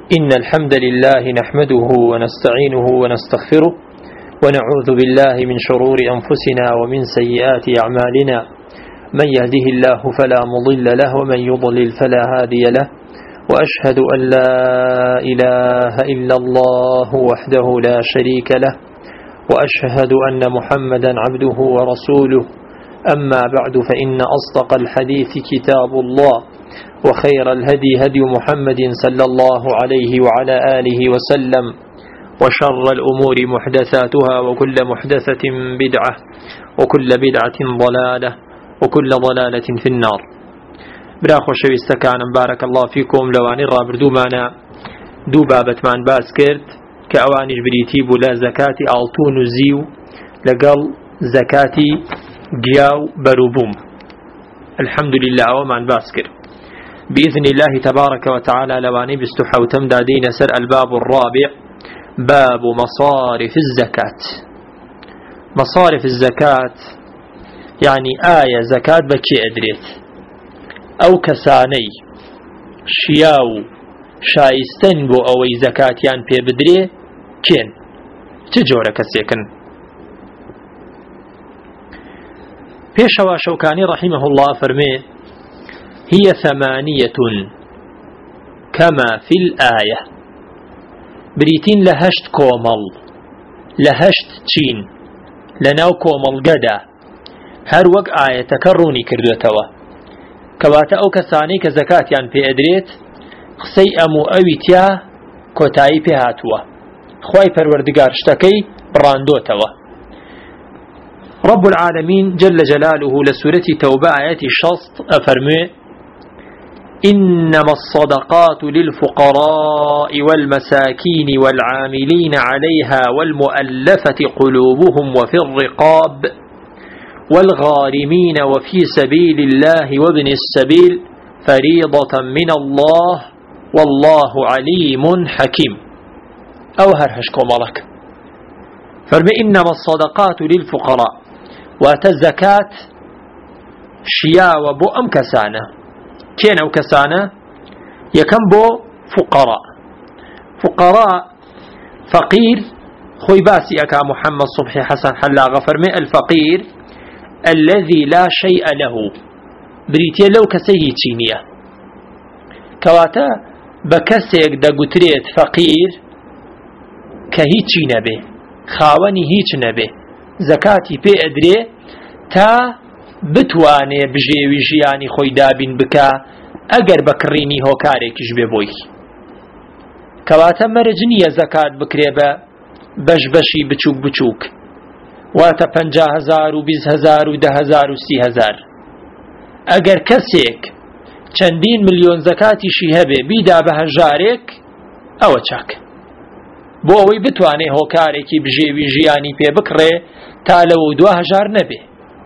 إن الحمد لله نحمده ونستعينه ونستغفره ونعوذ بالله من شرور أنفسنا ومن سيئات أعمالنا من يهده الله فلا مضل له ومن يضلل فلا هادي له وأشهد أن لا إله إلا الله وحده لا شريك له وأشهد أن محمدا عبده ورسوله أما بعد فإن أصدق الحديث كتاب الله وخير الهدي هدي محمد صلى الله عليه وعلى آله وسلم وشر الأمور محدثاتها وكل محدثة بدعة وكل بدعة ضلالة وكل ضلالة في النار. براخو شويستكان بارك الله فيكم لواني رابردو مانا دو بابت مان باس كرت كأواني بريتي بلا زكاة ألتون زيو لقل زكاة جياو بروبوم. الحمد لله ومان باس كرت بإذن الله تبارك وتعالى لواني بستحو تمدادين سر الباب الرابع باب مصارف الزكاة. مصارف الزكاة يعني آية زكاة بكي أدريت أو كساني شياو شايستن بو أوي زكاة يان بي بدري كين تجورة كسيكن بيشوا شوكاني رحمه الله فرمي هي 8 كما في الآية بريتين لهشت كومل لهشت تشين لناو كومل قدا هر وق آية تكروني كردوتوا كواتا أو كساني كزكاة يان في أدريت خسي أمو أويتيا كوتاي في هاتوا خواي پروردگار شتكي براندوتوا. رب العالمين جل جلاله لسورة توبة آيات الشصط أفرمي إنما الصدقات للفقراء والمساكين والعاملين عليها والمؤلفة قلوبهم وفي الرقاب والغارمين وفي سبيل الله وابن السبيل فريضة من الله والله عليم حكيم. أو هرهشكم مالك فرمي إنما الصدقات للفقراء وتزكاة شيا وبو أم كسانة كين أو كسانة يكم بو فقراء. فقراء فقير خوي باسي أكا محمد صبحي حسن حلا غفرمي الفقير الذي لا شيء له بريتيا لو كسيه تشينيا كواتا بكسيك دا قتريت فقير كهيتشي نبي خاوني هيتش نبي زكاتي بي أدري تا بتواني بجيوي جياني خوي دابين بكا اگر بكريني هو كاريكش ببوي كواتا مرجنية زكاة بكريبا بشبشي بچوك بچوك واتا 50,000 و 20,000 و 10,000 و 30,000 اگر كسيك چندين مليون زكاتي شي هبه بيدا بهجاريك او چاك بو اوي بتواني هو كاريكي بجيوي جياني بي بكري تا لو 2,000 نبي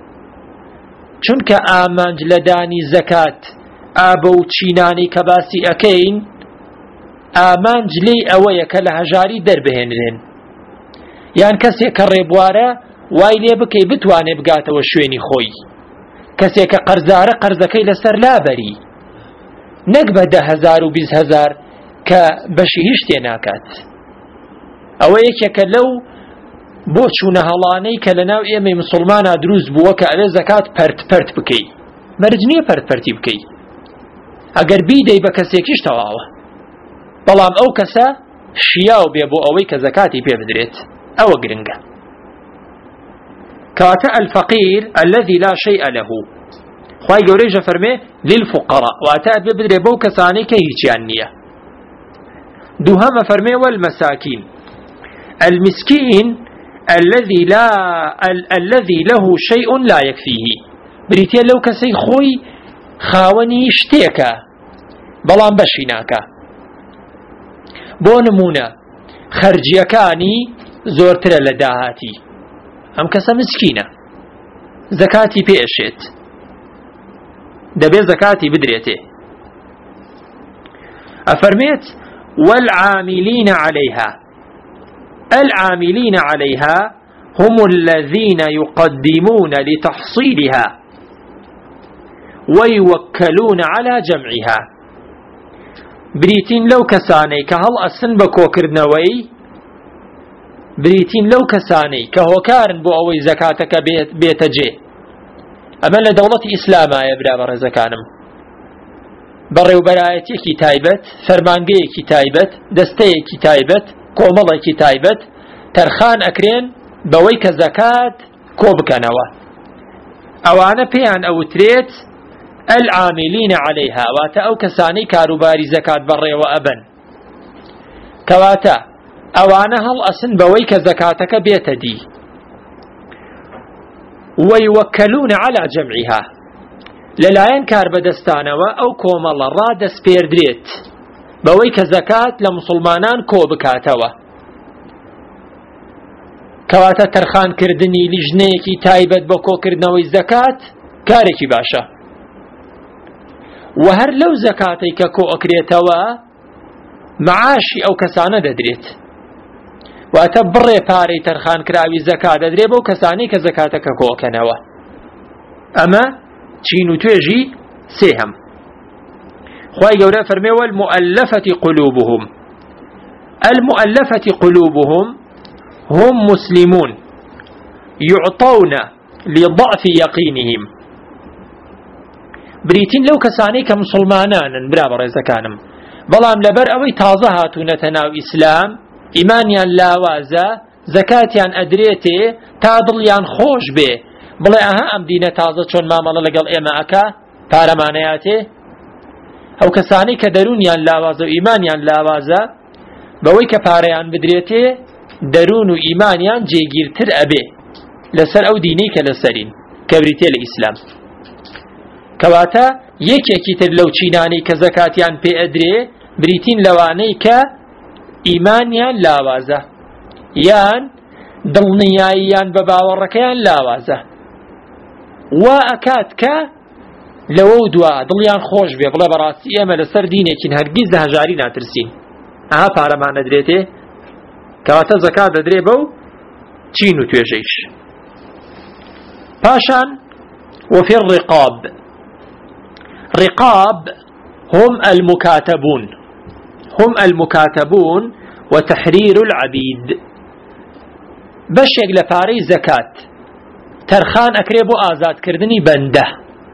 چونك آمانج لداني زكاة آبو چيناني كباسي أكين آمانج لي أويك لهجاري دربهنرين يعني كسي كالريبوارة وايلي بكي بتواني بقاته وشويني خوي كسي كقرزارة قرزكي لسر لابري نقبه 10,000 و 20,000 كبشي هشتي ناكات أويك كلو بۆ چوونە هەڵانەی کە لە ناو ئێمەی مسلمانە دروست بووە کە ئەلێ زەکات پەرت بکەی مەرج نییە پەرتی بکەی ئەگەر بیدەی بە کەسێکیش تەواوە بەڵام ئەو کەسە شیاو بێ بۆ ئەوەی کە زەکاتی پێ بدرێت ئەوە گرنگە. کەواتە الفەقیر الذي لا شيء له خوای گەورەی فەرمێ للفقراء واتە بێ بدرێ بەو کەسانەی کە هیچیان نییە. دووهەمە فەرمێ والمساکین المسكين الذي له شيء لا يكفيه بريتيا لو كسي خوي خاوني شتيكا بلان بشيناكا بو نمونا خرجيكاني زورتر لداهاتي ام كسا مسكينة زكاتي بيشت دبي زكاتي بدريته أفرميت والعاملين عليها العاملين عليها هم الذين يقدمون لتحصيلها ويوكلون على جمعها بریتین لەو کەسانەی کە هەڵ ئەسن بە کۆکردنەوەی، بریتین لەو کەسانەی کە هۆکارن بۆ ئەوەی زەکاتەکە بێتە جێ. ئەمە لە دەوڵەتی ئیسلامایە برا بە ڕێزەکانم، بەڕێوبەرایەتێکی تایبەت، فەرمانگەیەکی تایبەت، دەستەیەکی تایبەت، کۆمەڵێکی تایبەت تەرخان ئەکرێن بەوەی کە زەکات کۆ بکەنەوە. ئەوانە پێیان ئەوترێت العاملین عەلەیها، واتە ئەو کەسانەی کاروباری زەکات بەڕێوە ئەبن، کەواتە ئەوانە هەڵ ئەسن بەوەی کە زەکاتەکە بێتە دی. وەیوەکەلون عەلا جەمعیها، لەلایەن کاربەدەستانەوە ئەو کۆمەڵە ڕادەسپێردرێت بەوەی کە زەکات لە موسڵمانان کۆ بکاتەوە. کەواتە تەرخانکردنی لیژنەیەکی تایبەت بە کۆکردنەوەی زەکات کارێکی باشە، و هەر لەو زەکاتەی کە کۆ ئەکرێتەوە معاشی ئەو کەسانە دەدرێت، واتە بڕێ پارەی تەرخانکراوی زەکات دەدرێت بەو کەسانەی کە زەکاتەکە کۆکەنەوە. ئەمە چین و توێژی سێهەم. خوای گەورە فەرمێ والمؤلفة قلوبهم، المؤلفة قلوبهم هم مسلمون يعطون لضعف يقينهم. بریتین لەو کەسانەی کە مسلمانانن برا بە ڕێزەکانم، بەڵام لەبەر ئەوەی تازە هاتوونەتە ناو ئیسلام، ئیمانیان لاوازە، زەکاتیان ئەدرێتێ تا دڵیان خۆش بێ، بڵێ ئەها ئەم دینە تازە چۆن مامەڵە لەگەڵ ئێمە ئەکا، پارەمانەیاتێ. ئەو کەسانەی کە دەرونیان لاوازە و ئیمانیان لاوازە، بەوەی کە پارەیان بدرێتێ دەرون و ئیمانیان جێگیرتر ئەبێ لەسەر ئەو دینەی کە لەسەرین کە بریتێ لە ئیسلام. کەواتە یەکێکی تر لەو چینانەی کە زەکاتیان پێ ئەدرێ بریتین لەوانەی کە ئیمانیان لاوازە یان دڵنیاییان بە باوەڕەکەیان لاوازە، وا ئەکات کە لەوە دوا دڵیان خۆش بێ، بڵێ بەڕاستی ئێمە لەسەر دینێکین هەرگیز لە هەژاری ناترسین، ئەها پارەمان ئەدرێتێ. کەواتە زەکات دەدرێ بەو چین و توێژەیش. پاشان وفي الرقاب، رقاب هم المكاتبون، هم المكاتبون وتحرير العبيد. بەشێک لە پارەی زەکات تەرخان ئەکرێ بۆ ئازادکردنی بەندە.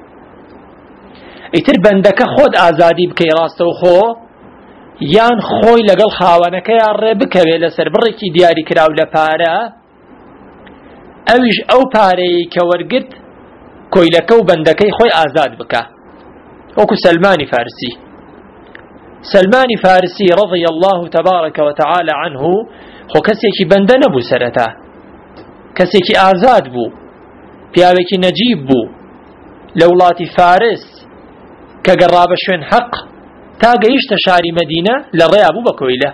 ئیتر بەندەکە خۆت ئازادی بکەی ڕاستەوخۆ، یان خۆی لەگەڵ خاوەنەکەیان ڕێ بکەوێ لەسەر بڕێکی دیاری کراو لە پارە، ئەویش ئەو پارەی کە وەرگرت کۆیلەکە و بەندەکەی خۆی ئازاد بکە. وەکو سلمانی فارسی، سلمانی فارسی رضي الله تبارك وتعالى عنه خۆ کەسێکی بەندە نەبوو سەرەتا، کەسێکی ئازاد بوو، پیاوێکی نەجیب بوو لە وڵاتی فارس کە گەڕا بە شوێن حەق تا گەیشتە شاری مەدینە لە ڕێیا بوو بە کۆیلە.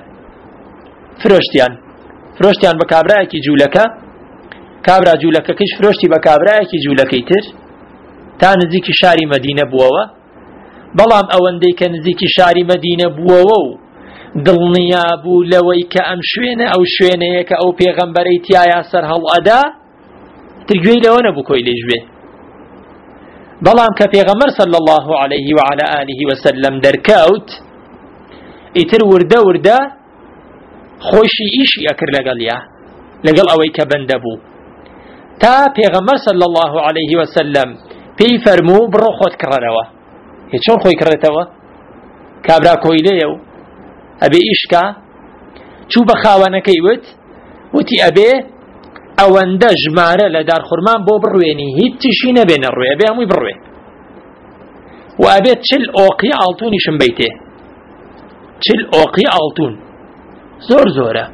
فرۆشتیان بە کابرایەکی جوولەکە، کابرا جوولەکەکەیش فرۆشتی بە کابرایەکی جوولەکەی تر تا نزیکی شاری مەدینە بووەوە. بەڵام ئەوەندەی کە نزیکی شاری مەدینە بووەوە و دڵنیا بوو لەوەی کە ئەم شوێنە ئەو شوێنەیە کە ئەو پێغەمبەرەی تایە سەر هەڵئەدا، ترگوێی لەوە نەبوو کۆیلەش بێ. بەڵام کە پێغەمبەر صلی الله عليه وعلى آله وسلم دەرکەوت، ئیتر وردە وردە خۆشی ئیشی ئەکرد لەگەڵ ئەوەی کە بەندە بوو، تا پێغەمبەر صلی الله عليه وسلم پێی فەرموو بڕۆ خۆت کڕەرەوە. چۆن خۆی کڕێتەوە؟ کابرا کۆیلەیە و ئەبێ ئیشکا، چوو بە خاوەنەکەی وتی ئەبێ ئەوەندە ژمارە لە دارخورمان بۆ بڕوێنی، هیچ تیشی نەبێنە ڕوێ، ئەبێ هەمووی بڕوێ، و ئەبێت 40 ئۆقی ئاڵتونیشم بیتێ، 40 ئۆقی ئاڵتون، زۆرە.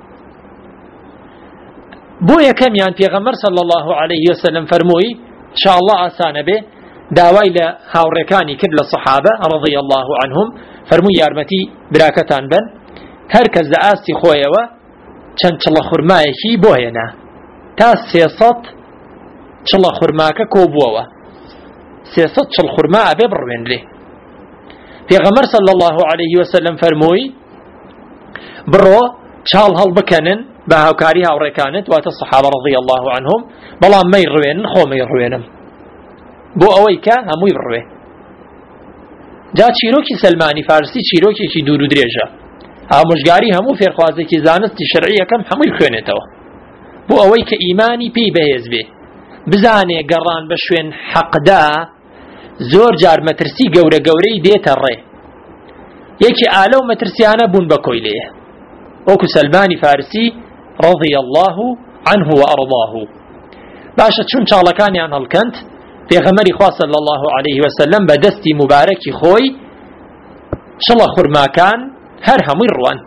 بۆ یەکەمیان پێغەمبەر صلی الله عليه وسلم فەرمووی انشاءالله ئاسانە بێ، داوای لە هاوڕێکانی کرد لە سەحابە رضی الله عنهم، فەرمووی یارمەتی براکەتان بن، هەر کەس لە ئاستی خۆیەوە چەند چڵە خورمایەکی بۆ هێنا، تا 300 چڵە خورماکە کۆبووەوە، 300 چڵ خورما ئەبێ بڕوێنرێ. پێغەمبەر صلی الله عليه وسلم فەرمووی بڕۆ چاڵ هەڵبکەنن بە هاوکاری هاوڕێکانت، واتە سەحابە رضی الله عنهم، بەڵام مەی ڕوێنن خۆمەی ڕوێنم، بۆ ئەوەی کە هەمووی بڕوێ. جا چیرۆکی سلمانی فارسی چیرۆکێکی دوور و درێژە ئامۆژگاری هەموو فێرخوازێکی زانستی شەرعی یەکەم هەمووی خوێنێتەوە بۆ ئەوەی کە ئیمانی پێی بەهێز بێ بزانێ گەڕان بە شوێن حەقدا زۆر جار مەترسی گەورە گەورەی دێتە ڕێ یەکی ئالەو مەترسیانە بوون بە کۆی لێیە وەکو سەلمانی فارسی رضي الله عنه وأرضاه باشە چون چاڵەکانیان هەڵکەند پێغەمبەری خوا صلی الله عليه وسلم بە دەستی مبارەکی خۆی شڵە خورماکان هەر هەمووی ڕواند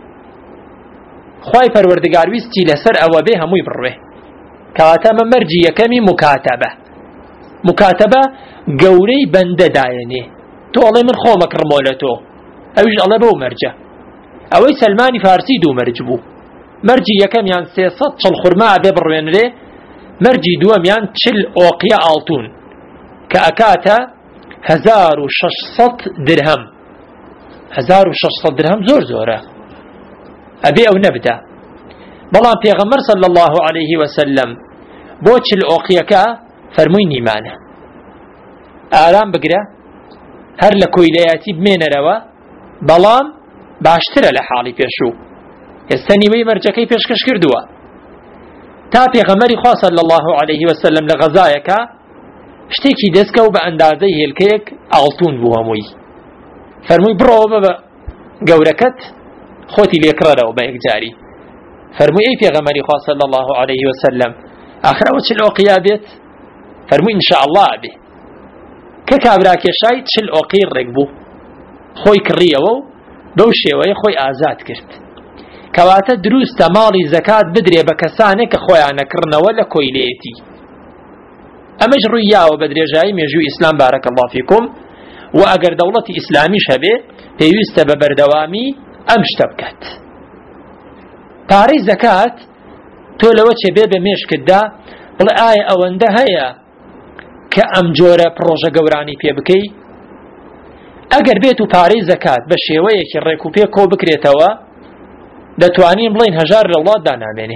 خوای پەروەردگار ویستی لەسەر ئەوە بێ هەمووی بڕوێ کەواتە ئەمە مەرجی یەکەمی مکاتەبە گەورەی بەندە دایەنێ تۆ ئەڵێ من خۆمە کڕمۆ لە تۆ ئەویش ئەڵێ بەو مەرجە ئەوەی سەلمانی فارسی دوو مەرج بوو مەرجی یەکەمیان 300 چڵ خورما ئەبێ بڕوێنرێ مەرجی دووەمیان 40 ئۆقیە ئاڵتون کە ئەکاتە 1600 درهم 1600 درهم زۆرە ئەبێ ئەو نەبدا بەڵام پێغەمبەر صلی الله عليه وسلم بۆ 40 ئۆقیەکە فەرمووی نیمانە ئارام بگرە هەر لە کۆیلەیەتی بمێنەرەوە بەڵام باشترە لە حاڵی پێشوو ئێستا نیمەی مەرجەکەی پێشکەش کردووە تا پێغەمبەری خوا صلی الله عليه وسلم لە غەزایەکە شتێکی دەستکەوت بە ئەندازەی هێلکەیەک ئاڵتون بوو هەمووی فەرمووی بڕۆوە بە گەورەکەت خۆتی لێکڕەرەوە بە یەکجاری فەرمووی ئەی پێغەمبەری خوا صلی الله عليه وسلم ئاخر ئەوە 40 ئۆقیا بێت فەرمووی ئینشاءالله ئەبێ کە کابراکێشای 40 ئۆقی ڕێک بوو خۆی کڕیەوە و بەو شێوەیە خۆی ئازاد کرد کەواتە دروستە ماڵی زەکات بدرێ بە کەسانێک کە خۆیان نەکڕنەوە لە کۆیلەیەتی ئەمەش ڕوویاوە بە درێژایی مێژووی ئیسلام بارەکە الله فیکم و ئەگەر دەوڵەتی ئیسلامیش هەبێ پێویستە بە بەردەوامی ئەم شتە بکات پارەی زەکات تۆ لەوە چێبێ بە مێشکتدا بڵێ ئایا ئەوەندە هەیە کە ئەم جۆرە پرۆژە گەورانی پێ بکەی ئەگەر بێت و پارەی زەکات بە شێوەیەکی ڕێک و پێ کۆ بکرێتەوە دەتوانین بڵین هەژار لە وڵاتدا نامێنێ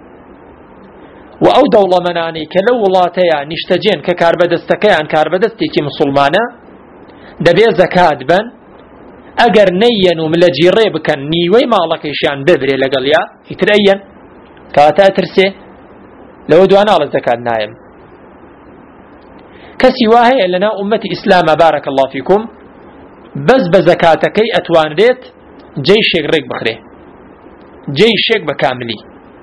و ئەو دەوڵەمەنانەی کە لەو وڵاتەیە نیشتەجێن کە کاربەدەستەکەیان کاربەدەستێکی مسلمانە دەبێ زەکات بن ئەگەر نەیەن و لە جیڕێ بکەن نیوەی ماڵەکەیشیان ببرێ لەگەڵیا ئیتر ئەیەن کەواتە ئەترسێ لەوە دواناڵە زەکات نایم کەسی وا هەیە لەناو ئومەتی ئیسلامە بارەکە الله فیکم بەس بە زەکاتەکەی ئەتوانرێت جەیشێک ڕێک بخرێ جەیشێک بە کاملی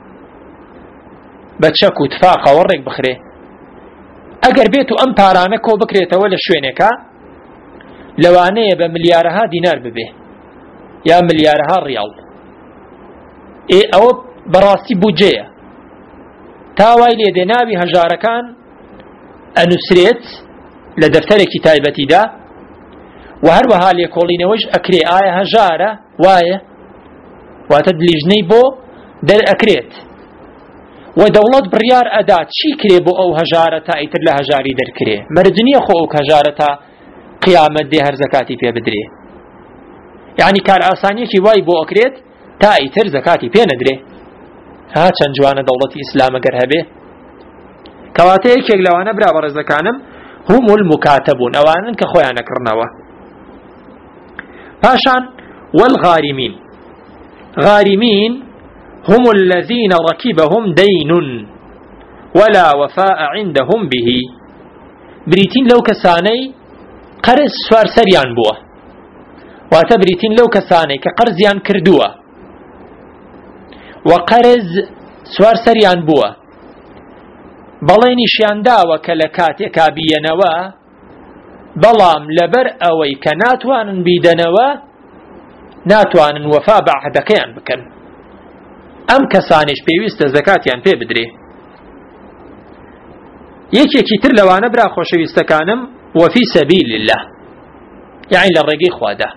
بە چەک و تفاقەوە ڕێک بخرێ ئەگەر بێت و ئەم پارانە کۆ بکرێتەوە لە شوێنێکە لەوانەیە بە ملیارەها دینار ببێ یا ملیارەها ڕیاڵ ئەوە بەڕاستی بودجەیە تاوای لێدێناوی هەژارەکان ئەنووسرێت لە دەفتەرێکی تایبەتیدا و هەروەها لێکۆڵینەوەش ئەکرێ ئایا هەژارە وایە واتە دلیژنەی بۆ دەرئەکرێت و دەوڵەت بڕیار ئەدا چی کرێ بۆ ئەو هەژارە تا ئیتر لە هەژاری دەرکرێ مەرج نییە خۆ ئەو هەژارە تا قیامەت دێ هەر زەکاتی پێ بدرێ یعنی کار ئاسانیەکی وای بۆ ئەکرێت تا ئیتر زەکاتی پێ نەدرێ ها چەند جوانە دەوڵەتی ئیسلامە گەر هەبێ کەواتە یەکێک لەوانە برا بەڕێزەکانم هم المکاتبون ئەوانن کە خۆیان نەکڕنەوە پاشان والغارمین غارمين هم الذين ركبهم دين ولا وفاء عندهم به بريتين لو كساني قرز سوار سريان بوا واتبريتين لو كساني كقرزيان كردوا وقرز سوار سريان بوا بەڵێنی شیانداوە کە لە کاتێکا بیەنەوە بەڵام لەبەر ئەوەی کە ناتوانن بیدەنەوە ناتوانن وەفا بە عەهدەکەیان بکەن ئەم کەسانیش پێویستە زەکاتیان پێ بدرێ یەکێکی تر لەوانە برا خۆشەویستەکانم وەفی سەبیل الله یعنی لە ڕێگەی خوادا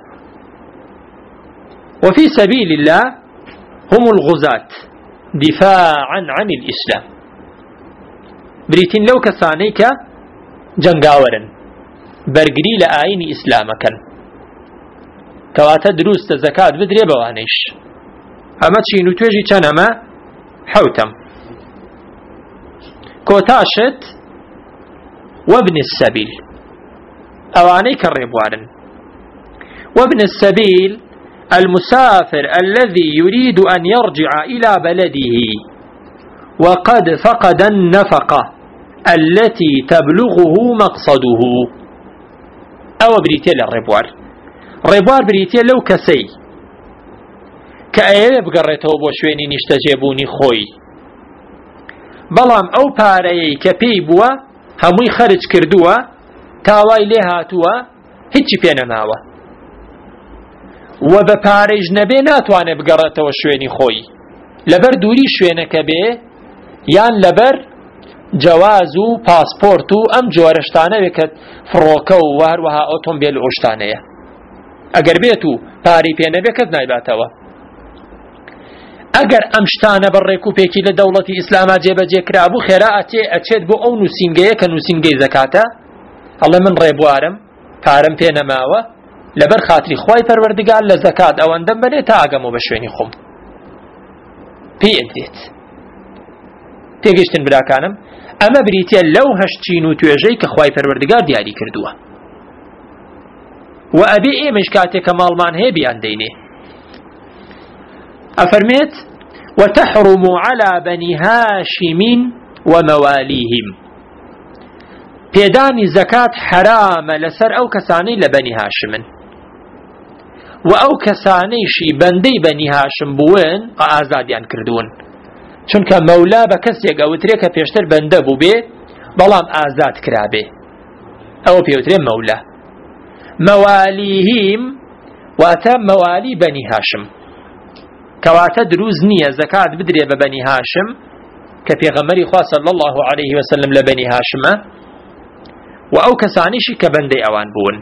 وفي سبيل الله هم الغزاة دفاعا عن الإسلام بريتين لو كسانيك جنگاورا برگري لآين إسلامكا كواتا دروست زكاة بدري بوانيش أما تشينو توجي تنما حوتم كوتاشت وابن السبيل أواني كالريبوارن وابن السبيل المسافر الذي يريد أن يرجع إلى بلده وقد فقد النفقة التي تبلغه مقصده. أو بريتيا للربوار، ربوار بريتيا لو كسي كأيه بقرته بوشويني نشتجيبوني خوي، بلام أو باري كبي بوا هموي خرج كردوا تاواي لها توا هيتشي بينا ماوا، وبپاريج نبي ناتواني بقرته وشويني خوي لبر دوري شوينك بي يان لبر جوازو پاسپورتو ام جوارشتانه وکت فروکو و هروها اوتومبیل اوشتانه اگر بیتو پاری پینه بکت نایباتوا. اگر امشتانه برریکو پیکی لدولتی اسلاما جیبه جیکرابو خیره اچید بو او نوسینگه که نوسینگه زکاته الله من ریبوارم پارم پینه ماوه لبر خاطری خواهی پروردگار لزکات او اندم بنه تا اگمو بشوینی خوم پی ادیت تێگەیشتن براکانم. ئەمە بریتە لەو هەشتچین و توێژەی کە خوای پەروەردگار دیاری کردووە و ئەبێ ئێمەش کاتێک کە ماڵمان هەیە بیان دەینێ. ئەفەرمێت وتحرم على بني هاشم ومواليهم، پێدانی زەکات حرامە لەسەر ئەو کەسانەی لە بەنی هاشمن و ئەو کەسانەیشی بەندەی بەنی هاشم بوون ئازادیان کردوون، چونکە مەولا بە کەسێک ئەوترێ کە پێشتر بەندە بوو بێ بەڵام ئازاد کرابێ ئەوە پێوترێ مەولا. مەوالیهیم واتە مەوالی بەنی هاشم، کەواتە دروست نییە زەکات بدرێ بە بەنی هاشم کە پێغەمبەری خوا صلی الله عليه وسلم لە بەنی هاشمە و ئەو کەسانیشی کە بەندەی ئەوان بوون.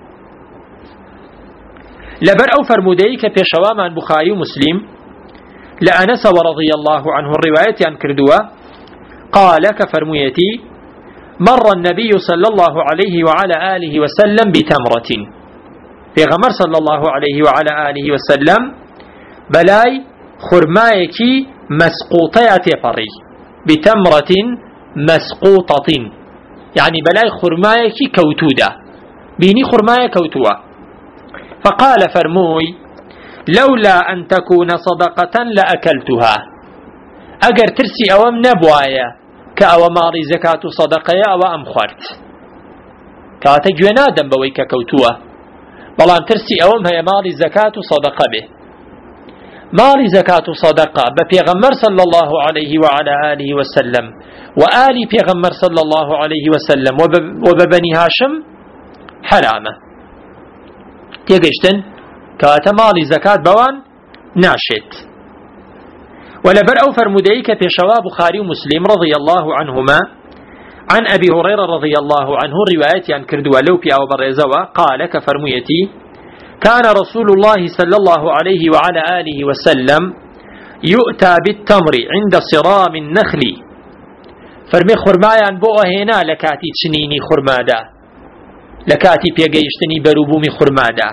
لەبەر ئەو فەرمودەی کە پێشەوامان بوخاری و مسلیم لأنس ورضي الله عنه الرواية عن كردوة قال كفرميتي مر النبي صلى الله عليه وعلى آله وسلم بتمرة، في غمر صلى الله عليه وعلى آله وسلم بلاي خرمايكي مسقوطة فري بتمرة مسقوطة يعني بلاي خرمايكي كوتودة بيني خرماية كوتوة، فقال فرموي لولا أن تكون صدقة لأكلتها، أجر ترسي أوام نبوايا كأو ماري زكاة صدقة أو أم خورت كاتجونا دم بويك كوتوة بلان ترسي أوام هي ماري زكاة صدقة به ماري زكاة صدقة ببيغمر صلى الله عليه وعلى آله وسلم وآل بيغمر صلى الله عليه وسلم وببني هاشم حرامة تيجشتن كواتا مالي زكاة بوان ناشت. ولبر أو فرموديك في شواب بخاري ومسلم رضي الله عنهما عن أبي هريرة رضي الله عنه رواية عن كردوا لوبي أو برزوا قال كفرميتي كان رسول الله صلى الله عليه وعلى آله وسلم يؤتى بالتمر عند صرام النخل، فرمي خرمايان بوه هنا لكاتي تشنيني خرمادا لكاتي بيجيشتني بروبومي خرمادا،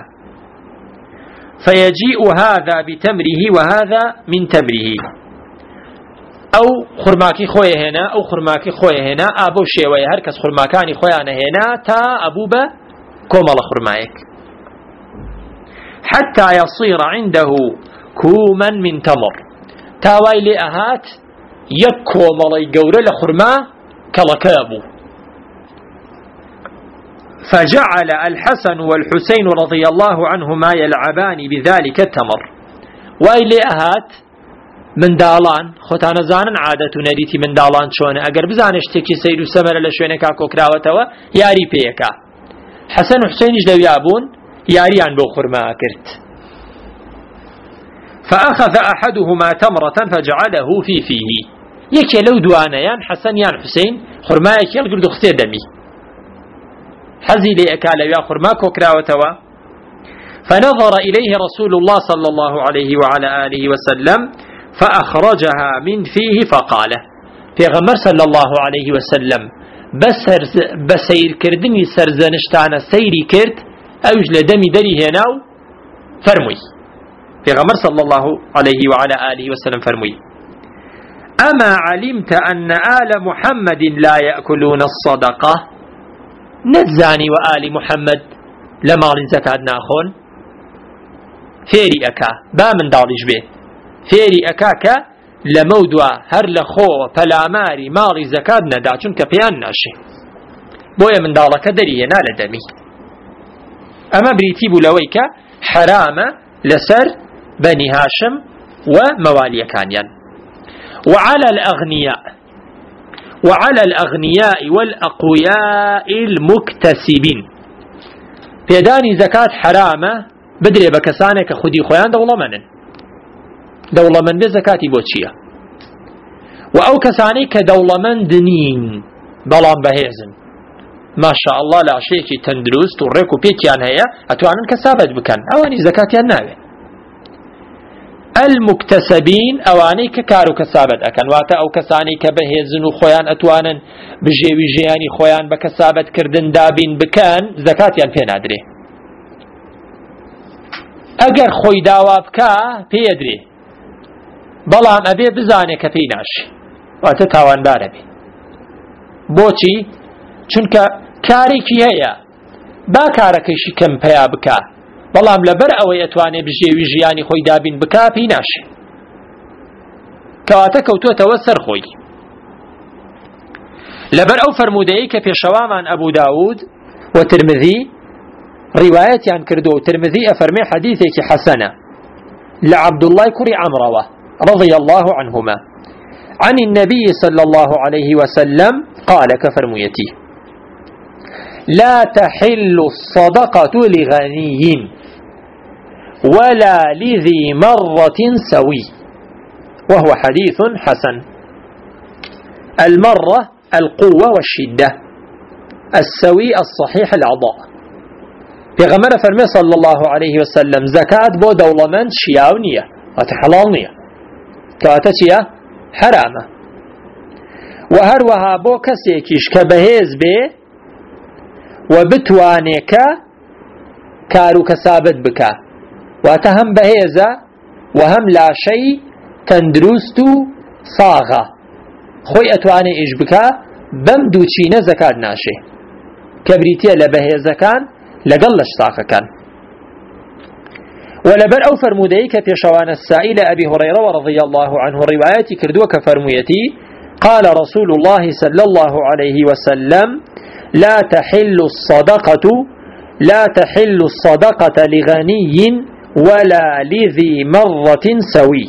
فيجيء هذا بتمره وهذا من تمره، أو خرماكي خويا هنا أو خرماكي خويا هنا أبو شيوي هركس خرماكاني خويانا هنا تا أبوبا كومال خرمايك حتى يصير عنده كوما من تمر تاوي لأهات يكومال يقول لخرما كلكابو. فجعل الحسن والحسين رضي الله عنهما يلعبان بذلك التمر، وإلي أهات من دالان خوتانا زانا عادة نريتي من دالان شون أقر بزان اشتكي سيد سمر لشوينكا كوكراوتوا ياري بيكا حسن وحسين جلو يابون ياريان بوخر ما أكرت، فأخذ أحدهما تمرة فجعله في فيه يكي لو دوانا يان حسن يان حسين خرمايك يلقل دختي دمي حزي لأكال يا خرماك وكراوتوا، فنظر إليه رسول الله صلى الله عليه وعلى آله وسلم فأخرجها من فيه فقال في غمر صلى الله عليه وسلم بسير كردني سرزنشتانا سيري كرد أوج لدمي دري هناو فرمي في غمر صلى الله عليه وعلى آله وسلم فرمي أما علمت أن آل محمد لا يأكلون الصدقة نزاني وآل محمد لمال زكاة ناخون فێری ئەکا با منداڵیش بێ فێری ئەکا کە لەمە دووە هەر لە خۆوە پەلاماری ماڵی زەکات نەدا چونکە پێیان ناشێ بۆیە منداڵەکە دەریهێنا لە دەمی ئەمە بریتی بوو لەوەی کە حرامە لەسەر بەنی هاشم و مەوالیەکانیان وعلى الأغنياء والأقوياء المكتسبين پێدانی زەکات حرامە بدرێ بە کەسانێک کە خودی خۆیان دەوڵەمەندێ زەکاتی بۆ چییە و ئەو کەسانەی کە دەوڵەمەند نین بەڵام بەهێزن ماشاء الله لاشەیەکی تەندروست و ڕێک و پێکیان هەیە ئەتوانن کەسابەت بکەن ئەوانی زەکاتیان ناوێت المكتسبين ئەوانەی کە کار و کەسابەت ئەکەن واتە ئەو کەسانی کە بەهێزن و خۆیان ئەتوانن بژێوی ژیانی خۆیان بە کەسابەتکردن دابین بکەن زەکاتیان پێ نادرێ ئەگەر خۆی داوا بکە پێدرێ بەڵام ئەبێ بزانێ کە پێی ناشێ واتە تاوانبارە بێ بۆچی چونکە کارێکی هەیە با کارەکەیشی کەم پیا بکە بەڵام لەبەر ئەوەی ئەتوانێ بژێوی ژیانی خۆی دابین بکە پێی ناشێ کەواتە کەوتووەتەوە سەر خۆی لەبەر ئەو فەرمودەیەی کە پێشەوامان ئەبوو داود و ترمذی ڕیوایەتیان کردو و ترمذی ئەفەرمێ حەدیثێکی حەسەنە لە عەبدوڵڵای کوڕی عەمڕەوە رضي الله عنهما عن النبي صلى الله عليه وسلم قال كفرميتي لا تحل الصدقة لغني ولا لذي مرة سوي وهو حديث حسن المرة القوة والشدة السوي الصحيح العضاء بغمر فرمي صلى الله عليه وسلم زكاة بو دولمند شياونية وتحلالنية كاتتيا حرامة وهروها بو كسيكيش كبهيز بي وبتوانيك كارو كسابت بكا واتهم بهيزة وهم لا شيء تندروستو صاغة خوي اتواني ايش بكا بمدو چينة زكاة ناشي كبريتيا لبهيزة كان لقلش صاغة كان ولبر أو فرموديك في شوان السائل أبي هريرة رضي الله عنه رواياتي كردوك فرميتي قال رسول الله صلى الله عليه وسلم لا تحل الصدقة لغني ولا لذي مرة سوي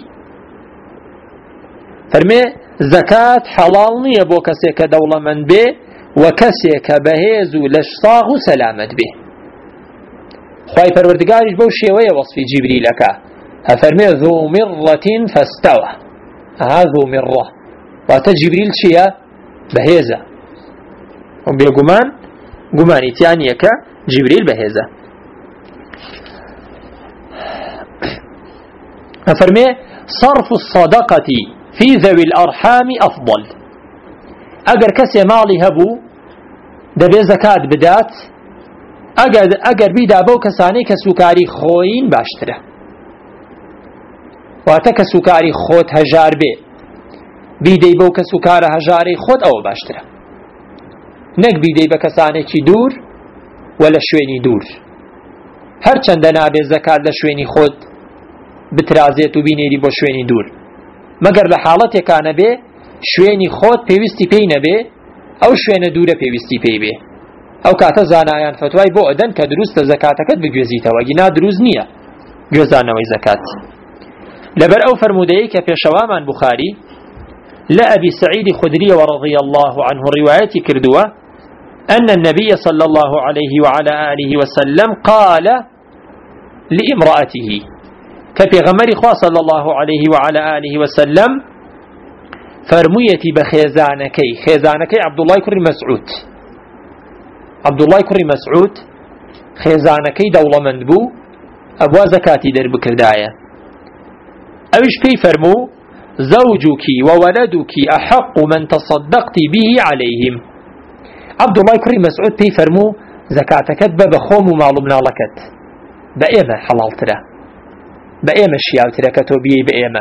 فرمي زكاة حلالني بو كسيك دولة من به وكسيك بهيزو لشصاغ سلامت به خواهي پروردگارش بو شيوية وصف جبريلك هفرمي ذو مرة فاستوى ذو مرة واتا جبريل شيا بهيزة وبيقومان قماني تانيك جبريل بهيزة هفرمي صرف الصدقة في ذوي الأرحام أفضل اگر كسي مالي هبو دبي زكاة بدات اگر بیدا بو کسانی که سوکاری خوین باشتره واتا که سوکاری خود هجار بی بیدی بو که سوکار هجاری خود او باشتره نک بیدی با کسانی که دور ولا شوینی دور هر چند نابی زکات لشوینی خود بترازیت و بینیری با شوینی دور مگر لحالت یکانه بی شوینی خود پیوستی پی نبی او شوین دوره پیوستی پی بی او کاته زانایان فتوای بو ادن که دروست زکاتکت بگوزیتەوە گینا دروست نییە گوێزانەوەی زکات لەبەر ئەو فەرمودەیەی کە پێشەوامان بوخاری لە ئەبی سعید خودری ورضي الله عنه روايتي كردوة أن النبي صلى الله عليه وعلى آله وسلم قال لامرأته كبيغمر خوا صلى الله عليه وعلى آله وسلم فرميتي خيزانكي عبد الله كري مسعود عبد الله كري مسعود خيزانكي دولة مندبو أبوا زكاتي در بكردايا أوش بي فرمو زوجك وولدك أحق من تصدقت به عليهم عبد الله كري مسعود بي فرمو زكاتك بخوم ومعلومنا لكت بأيما حلال ترى بأيما الشياو ترى كتوبيه بأيما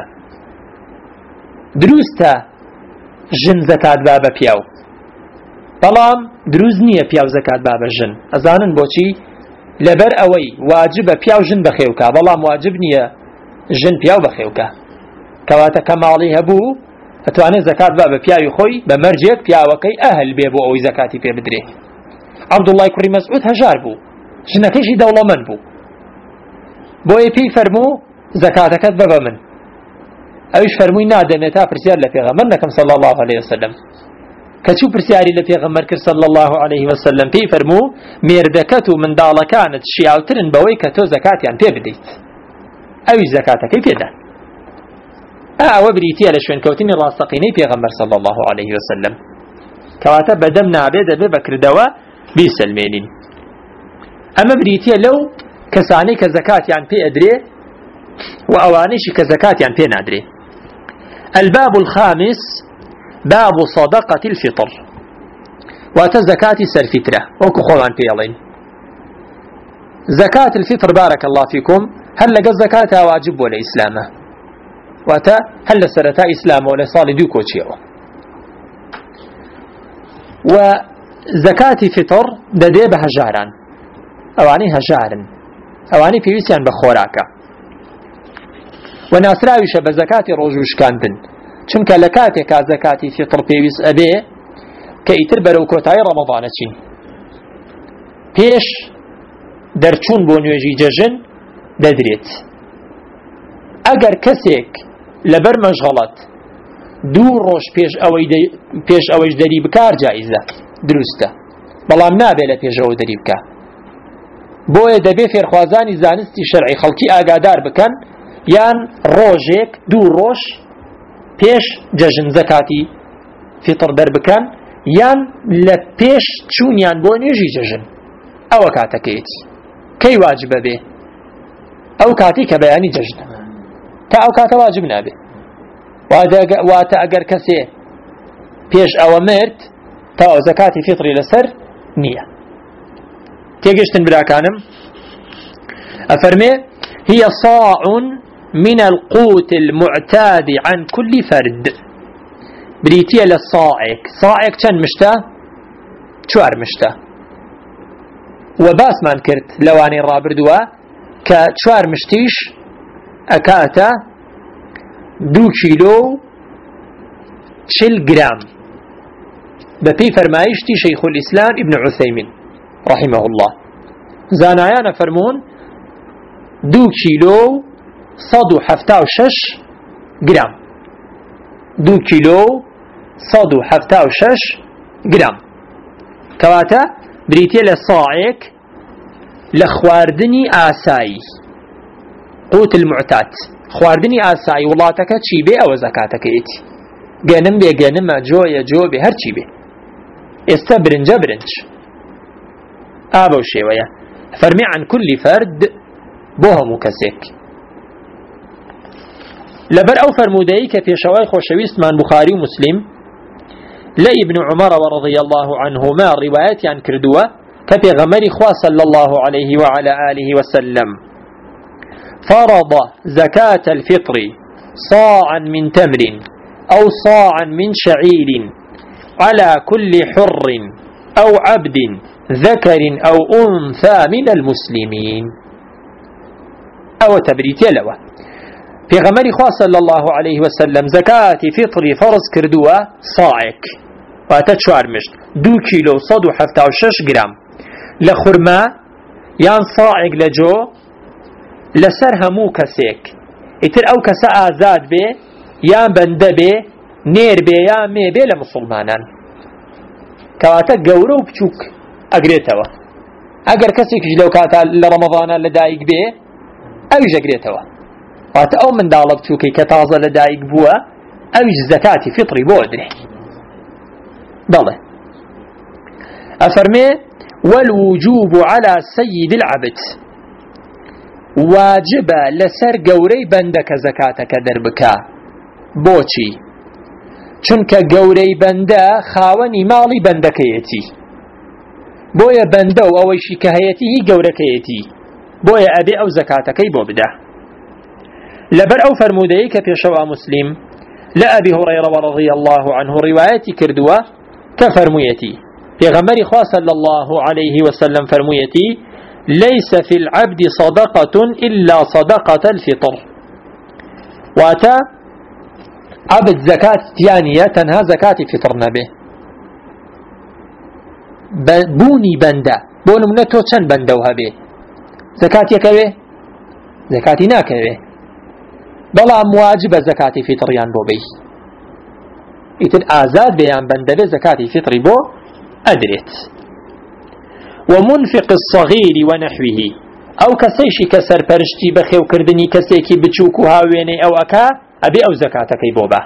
دروستا جن زكاة بابا بياو بەڵام دروست نییە پیاو زەکات بابە ژن ئەزانن بۆچی لبر أوي واجب بياو جن بخيوكا والله واجب نية جن بياو بخيوكا كواتا كمالي هبو اتواني زكاة بابا بياو خوي بمرجيك بياوكي أهل بيبو أو زكاتي بي بدري عبد الله كري مسعود هجار بو جنكيشي دولة من بو بو يبي فرمو زكاتك بابا من أيش فرموي نادم يتا برسيار لفيغمر نكم صلى الله عليه وسلم كتشو برسياري لفيغمر كر صلى الله عليه وسلم في فرمو ميردكتو من دالا كانت شياوترن بوي كتو زكاة يعني بي بديت أيش زكاتك كيف يدان وبريتيا لشوين كوتيني راستقيني بيغمر صلى الله عليه وسلم كواتا بدمنا عبيد ببكر دواء بيسلمينين أما بريتيا لو كساني كزكاة يعني بي أدري وأوانيش كزكاة يعني بي نادري الباب الخامس باب صدقة الفطر وتزكاة سرفترة وكو خوان بيالين زكاة الفطر بارك الله فيكم هل لقى الزكاة واجب ولا إسلامه واتا هل سرتا إسلام ولا صالي دوكو تشيو وزكاة فطر ددي بها جاران أواني هجارن أواني في ويسيان بخوراكا وناسراويش بزكاة روجوش كاندن چونك لكاتك زكاة فطر بيويس أبي كإتر برو كوتاي رمضان چين بيش درچون بونيوجي ججن ددريت اگر کسيك لبر مشغلت دو روش پیش اوش دری بکار جائزه درسته بلام نابه لپیش او دری بکار بوه دبی فیرخوازانی زانستی شرعی خلقی آگادار بکن یان روشیک دو روش پیش ججن زکاتی فطر در بکن یان لپیش چون یان بونیجی ججن او کاتکیت کی واجبه به او کاتی که بیانی ججن تا او کاتا واجب نابه واتا اگر کسی پیش او مرد تا او زکاة فطری لسر نیه تيجيشتن براكانم أفرمي هي صاع من القوت المعتاد عن كل فرد بريتيا للصاعك صاعك كان مشتا شوار مشتا وباس ما نكرت لواني الرابردوا كشوار مشتيش أكاتا 2 كيلو 40 جرام ببي فرمايشتي شيخ الإسلام ابن عثيمين رحمه الله زانايانا فرمون 2 كيلو 176 جرام 2 كيلو 176 جرام كواتا بريتيا للصاعك لخواردني آساي قوت المعتاد خواردني آساي ولاتك چي بي او زكاتك ايتي گنم بي گنم جو بي هر چي بي استا برنج آبو شوية فرمي عن كل فرد بوها مكسك لبر أو فرموديك في شواي خوشويست من بخاري ومسلم لا ابن عمر ورضي الله عنهما روايات عن كردوة كفي غمري خوا صلى الله عليه وعلى آله وسلم فرض زكاة الفطر صاعا من تمر أو صاعا من شعير على كل حر أو عبد ذكر أو أنثى من المسلمين أو تبريت يلوى في غمر خاص صلى الله عليه وسلم زكاة فطر فرض كردوة صاعك واتشوار مشت 2 كيلو 176 جرام لخرما يان صاعك لجو لسر همو كسيك اتر او كسا آزاد بي يان بند بي نير بي يان مي بي لمسلمانان كواتا قورو بچوك اقريتوا اگر كسيك جلو كاتا لرمضان لدايق بي اوج اقريتوا واتا او من دالب بچوكي كتازة لدايق بوا اوج زكاة فطري بودري ضله افرمي والوجوب على سيد العبد واجب لسر قوري بندك زكاتك دربكا بوچي چونك قوري بندا خاوني مالي بندكيتي بويا بندو اويشي كهيتي هي قوركيتي بويا ابي او زكاتكي بوبدا لبر او فرموديك في شوى مسلم لا ابي هريرة رضي الله عنه روايتي كردوة كفرميتي في غمر خوا صلى الله عليه وسلم فرميتي ليس في العبد صدقة إلا صدقة الفطر. واتا عبد زكاة تيانية تنها زكاة فطر نبه بوني بندا بونم نتو چند بندوها به زكاة يكوه زكاة ناكوه بلا مواجب زكاة فطريان بو بي إتن آزاد بيان بندبه زكاة فطري بو أدريت. ومنفق الصغير ونحوه أو كسيشي كسر پرشتي بخيو كردني كسيكي بچوكو هاويني أو أكا أبي أو زكاتكي بوبا.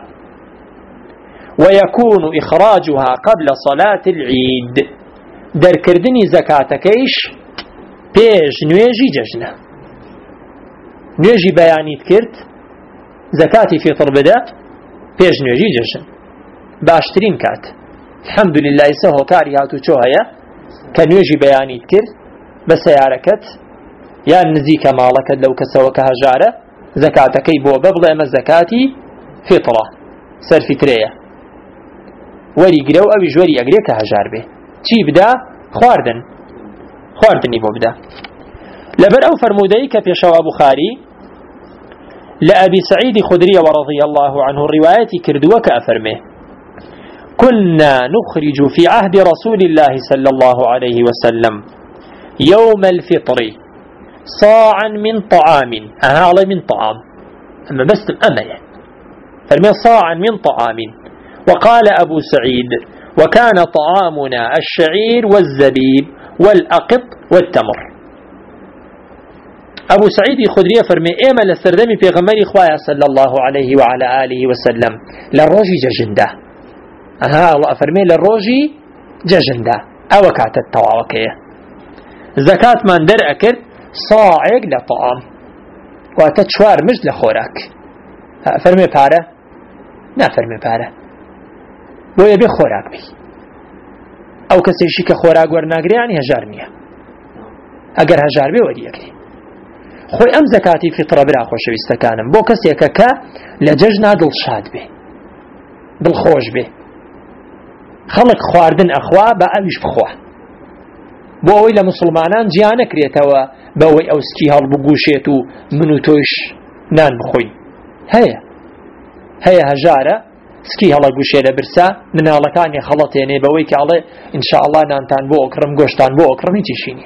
ويكون إخراجها قبل صلاة العيد در كردني زكاتكيش بيج نويجي ججنة نويجي بيانيت كرت زكاتي فطر بدا بيج نويجي ججن باشترين كات الحمد لله سهو كاري هاتو چو هيا كنويجي بيانيت كرت بسياركت يا نزيك مالك لو كسوك هجارة زكاتكي بوبا بلا اما زكاتي فطرة سر فطرية وري قرو او جوري اقريك هجار به چی بدا خواردنی بو بدا لبر او فرمودهی که پیشوا بخاری لأبي سعيد خدري ورضي الله عنه الرواية كردوك أفرمه كنا نخرج في عهد رسول الله صلى الله عليه وسلم يوم الفطر صاعا من طعام أهال من طعام أما بس الأمل فرمي صاعا من طعام. وقال أبو سعيد وكان طعامنا الشعير والزبيب والأقط والتمر. أبو سعيد خدري فرمي إيما لسردمي في غمري خوايا صلى الله عليه وعلى آله وسلم للروجي ججنده الله فرمي للروجي ججنده أو كاتت تواوكيه زكاة من در أكل صاعق لطعام وتشوار مجد لخوراك فرمي بارة نا فرمي بارة ويبي خوراك بي او کسی که خوراک ورناگری یعنی هجار نیه اگر هجار بی وریگری خوی ام زکاتی فطره برا خوشویستکانم بو کسی که لججنا دل شاد بی دل خوش بی خلق خواردن اخوا با اویش بخوا بو اوی لمسلمانان جیانه کریتوا با اوی اوسکی هل بگوشیتو منو توش نان بخوین هيا هجاره سكي هلا گوشه لبرسا من هلا كان يخلطيني بويك على ان شاء الله نانتان بو اكرم گوشتان بو اكرم يتشيني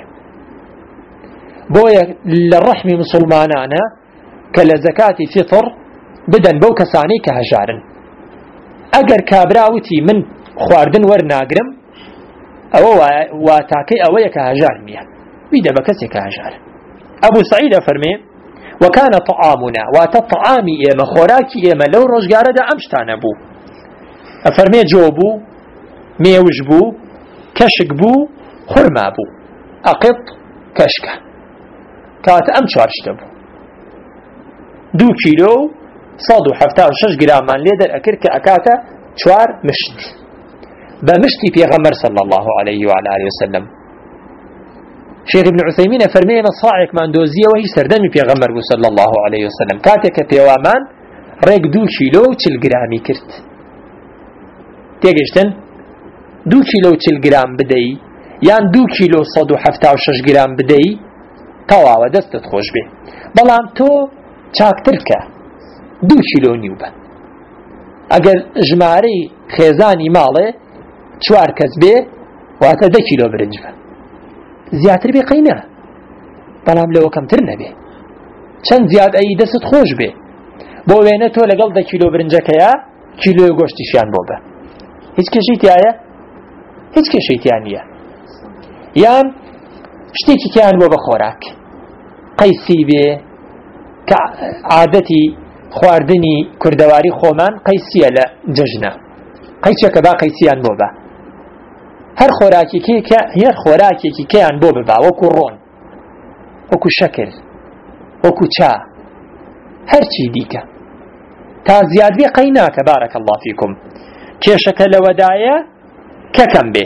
بويا للرحم مسلمانانا كلا زكاة فطر بدن بو كساني كهجارن اگر كابراوتي من خواردن ورناگرم او واتاكي اويا كهجارنيا بيدا بكسي كهجار. ابو سعيد فرمي وكان طعامنا واتطعامي ايما خوراكي ايما لو رجگاره دا امشتانه بو افرمي جوبو ميوج بو كشك بو خرما بو اقط كشكه كات ام چارشته بو 2 كيلو 176 جرام من ليدر اكر كاكاتا چوار مشت بمشتي پیغمبر صلى الله عليه وعلى اله وسلم. شيخ ابن عثيمين فرمي مصاعق من دوزيه وهي سردمي پیغمبر صلى الله عليه وسلم كاتك پیوامان ريك 2 كيلو 40 جرامي كرت تيجشتن 2 كيلو 40 جرام بدي يان 2 كيلو 176 جرام بدي تواوه دست خوش به بلام تو چاکترکه 2 كيلو نيوبه اگر جماري خيزاني ماله 4 کس به واتا 10 كيلو برنج به زیاتر بێ قەینە بەڵام لەوە کەمتر نەبێ چەند زیاد ئەی دەست خۆش بێ بۆ وێنە تۆ لەگەڵ 10 کیلۆ برنجەکەیە کیلۆی گۆشتیشیان بۆ بە هیچ کێشەی تایە هیچ کێشەی تیان نییە یان شتێکی تیان بۆ بە خۆراک قەیسی بێ کە عادەتی خواردنی کوردەواری خۆمان قەیسیە لە جەژنە قەیچەکە با قەیسیان بۆ بە هر خوراکێکی کە هەر خۆراکێکی کەیان بۆ ببا وەکو ڕۆن وەکو شەکر وەکو چا هەرچی دیکە تا زیاد بێ قەی ناکە بارەکە الله فیکم کێشەکە لەوەدایە کەکەم بێ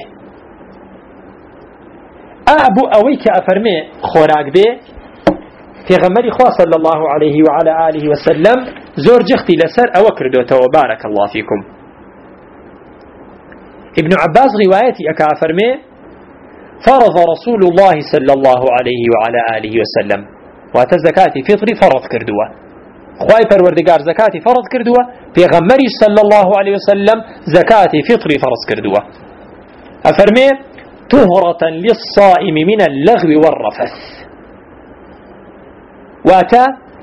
بۆ ئەوەی کە ئەفەرمێ خۆراک بێ پێغەمبەری خوا صلی الله عليه وعلى آله وسلم زۆر جەختی لەسەر ئەوە کردوتەوە بارەکە الله فیکم. ابن عباس روايتي أكا فرمي فرض رسول الله صلى الله عليه وعلى آله وسلم واتە زەکاتی فطری فرض کردووە خوای پەروەردگار زەکاتی فرض کردووە پێغەمبەریش صلى الله عليه وسلم زەکاتی فطری فرض کردووە ئەفەرمێ طهرة للصائم من اللغو والرفث واتە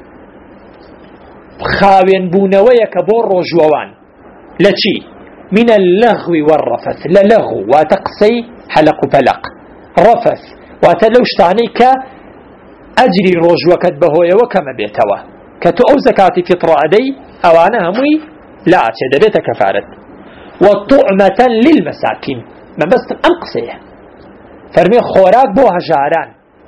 خاوێن بوونەوەیەکە بۆ ڕۆژوەوان لە چی؟ من اللغو والرفث للغو واتە قسەی حەلق و پەلق رفث واتە لەو شتانەی کە ئەجری ڕۆژوەکەت بەهۆیەوە کەمە بێتەوە کە تۆ ئەو زەکاتی فیطڕە ئەدەی ئەوانە هەمووی لا ئاچێ دەبێتە کەفارەت وطعمة للمساكين مەبەستم ئەم قسەیە فەرمێ خۆراک بۆ هەژاران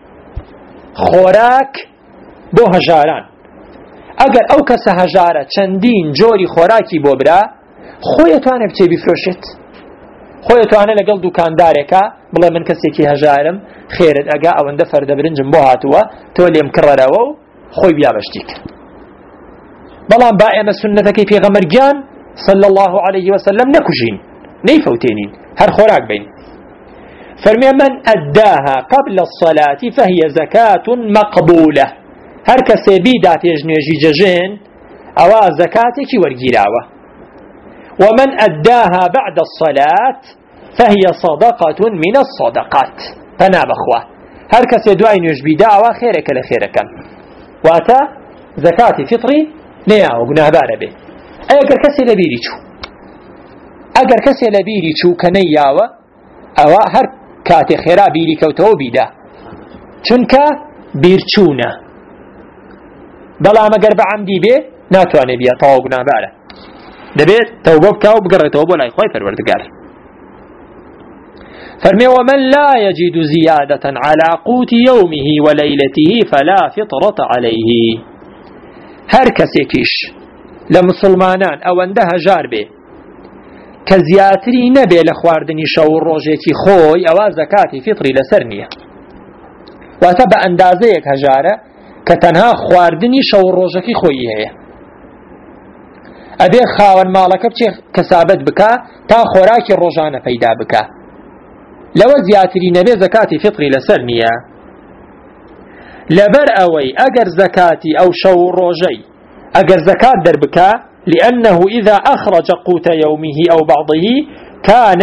خۆراک بۆ هەژاران ئەگەر ئەو کەسە هەژارە چەندین جۆری خۆراکی بۆ برا خۆی توانێ بچێ بیفرۆشێت خۆی توانێ لەگەڵ دوکاندارێکە بڵێ من کەسێکی هەژارم خێرت ئەگا ئەوەندە فەردە برنجم بۆ هاتووە تۆ لێم کڕەرەوە و خۆی بیا بەشتی کرد بەڵام با ئێمە سنەتەکەی پێغەمبەرگیان صلى الله عليه وسلم نەکوژین نەیفەوتێنین هەر خۆراک بین فەرمێ من ئەداها قبل الصلاة فهي زكاة مقبولة هەر کەسێ بیدا پێش نوێژی جەژن ئەوە زەکاتێکی وەرگیراوە ومن أداها بعد الصلاة فهي صدقة من الصدقات فنا بخوا هر کس دوای نوێژ بیدا ئەوە خێرێکە لە خێرەکان واتە زەکاتی فطری نەیاوە گوناهبارە بێ ئەگەر کەسێ لە بیری چوو ئەگەر کەسێ لە بیری چوو کە نەیاوە ئەوە هەر کاتێ خێرا بیری کەوتەوە بیدا چونکە بیرچوونە بەڵام ئەگەر بە عەمدی بێ ناتوانێ بیا تەواو گوناهبارە دەبێت تەوبە بکا و بگەڕێتەوە بۆ لای خوای پەروەردگار فەرمێ ومن لا يجد زيادة على قوت يومه وليلته فلا فطرة عليه هەر کەسێکیش لە مسلمانان ئەوەندە هەژار بێ کە زیاتری نەبێ لە خواردنی شەو و ڕۆژێکی خۆی ئەوە زەکاتی فطری لەسەر نییە واتە بە ئەندازەیەک هەژارە کە تەنها خواردنی شەو و ڕۆژەکی خۆی هەیە ئەبێ خاوەن ماڵەکە بچێ کەسابەت بکە تا خۆراکی ڕۆژانە پەیدا بکە لەوە زیاتری نەبێ زەکاتی فطری لەسەر نییە لەبەر ئەوەی ئەگەر زەکاتی ئەو شەو و ڕۆژەی ئەگەر زەکات دەربکە لأنه إذا أخرج قوت يومه أو بعضه كان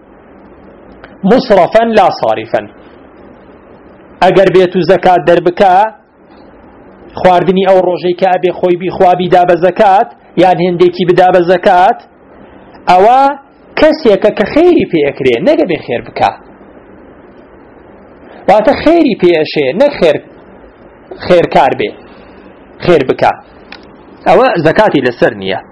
مصرفا لا صارفا ئەگەر بێت و زەکات دەربکە خواردنی ئەو ڕۆژەی کە ئەبێ خۆی بیخوا بیدا بە زەکات یان هێندێکی بدا بە زەکات ئەوە کەسێکە کە خێری پێەکرێ نەگە بێ خێر بکە واتە خێری پێشێ نەک خێرکار بێ خێر بکە ئەوە زەکاتی لەسەر نییە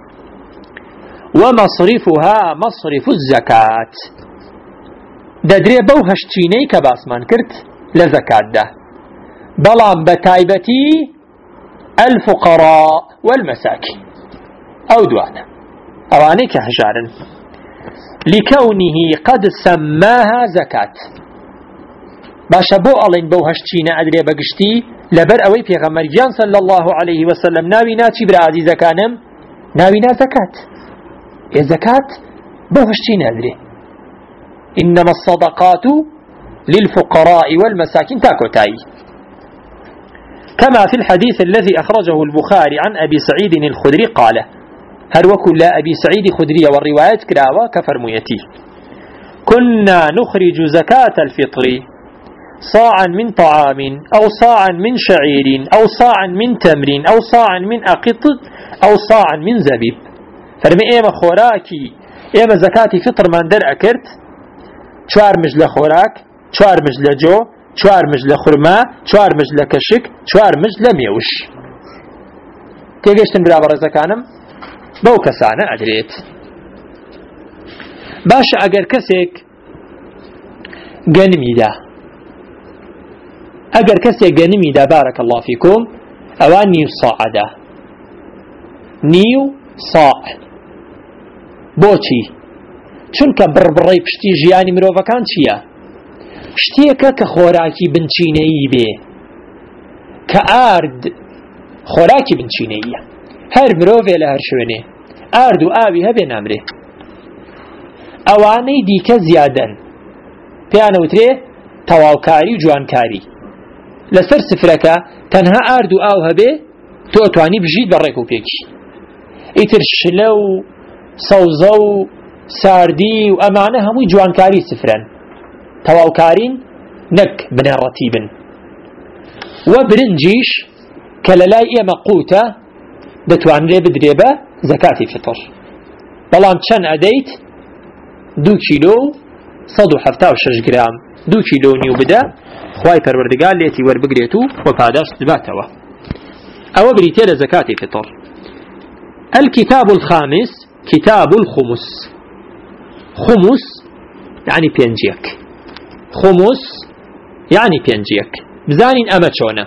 ومصرفها مصرف الزەکات دەدرێ بەو هەشتچینەی کە باسمان کرد لە زەکاتدا بەڵام بە تایبەتی الفقراء والمساكين ئەو دوانە ئەوانەی کە هەژارن لكونه قد سماها زكاة باشە بۆ ئەڵێن بەو هەشتچینە ئەدرێ بەگشتی لەبەر ئەوەی پێغەمبەرگیان صلى الله عليه وسلم ناوی ناچی برا عەزیزەکانم ناوی نا زەکات زەکات بۆ هەشتچینە ئەدرێ إنما الصدقات للفقراء والمساكين تاكوتاي كما في الحديث الذي أخرجه البخاري عن أبي سعيد الخدري قال هل وكل أبي سعيد خدري والروايات كراوة كفرميتي كنا نخرج زكاة الفطر صاعا من طعام أو صاعا من شعير أو صاعا من تمر أو صاعا من أقط أو صاعا من زبيب فرمي إيما خوراكي إيما زكاة فطر من در أكرت چوار مجل خوراك چوار مجل جو چوار مجل خرما چوار مجل كشك چوار مجل ميوش تيجيشتن برابر زكانم بەو کەسانە ئەدرێت باشە ئەگەر کەسێک گەنمیدا ئەگەر کەسێک گەنمیدا بارەکە الله فیکم ئەوە نیو ساعەدا نیو ساع بۆچی چونکە بڕبڕی پشتی ژیانی مرۆڤەکان چییە شتێکە کە خۆراکی بنچینەیی بێ کە ئارد خۆراکی بنچینەییە هەر مرۆڤێ لە هەر شوێنێ ئارد و ئاوی هەبێ نامرێ ئەوانەی دیکە زیادەن پێیانەوترێ تەواوکاری و جوانکاری لەسەر سفرەکە تەنها ئارد و ئاو هەبێ تۆ ئەتوانی بژیت بە ڕێک و پێکی ئیتر شلە و سەوزە و ساردی و ئەمانە هەمووی جوانکاری سفرەن تەواوکارین نەک بنەڕەتی بن وە برنجیش کە لە لای ئێمە قوتە دەتوانرێ بدرێ بە زەکاتی فطر بەڵام چەند ئەدەیت 2 کیلۆ 176 گرام 2 کیلۆ نیو بدە خوای پەروەردگار لێتی وەربگرێت و وە پاداش دباتەوە ئەوە بریتێ لە زەکاتی فطر الكتاب الخامس كتاب الخمس خمس يعني بينجيك خمس يعني بينجيك بزانين أما چونه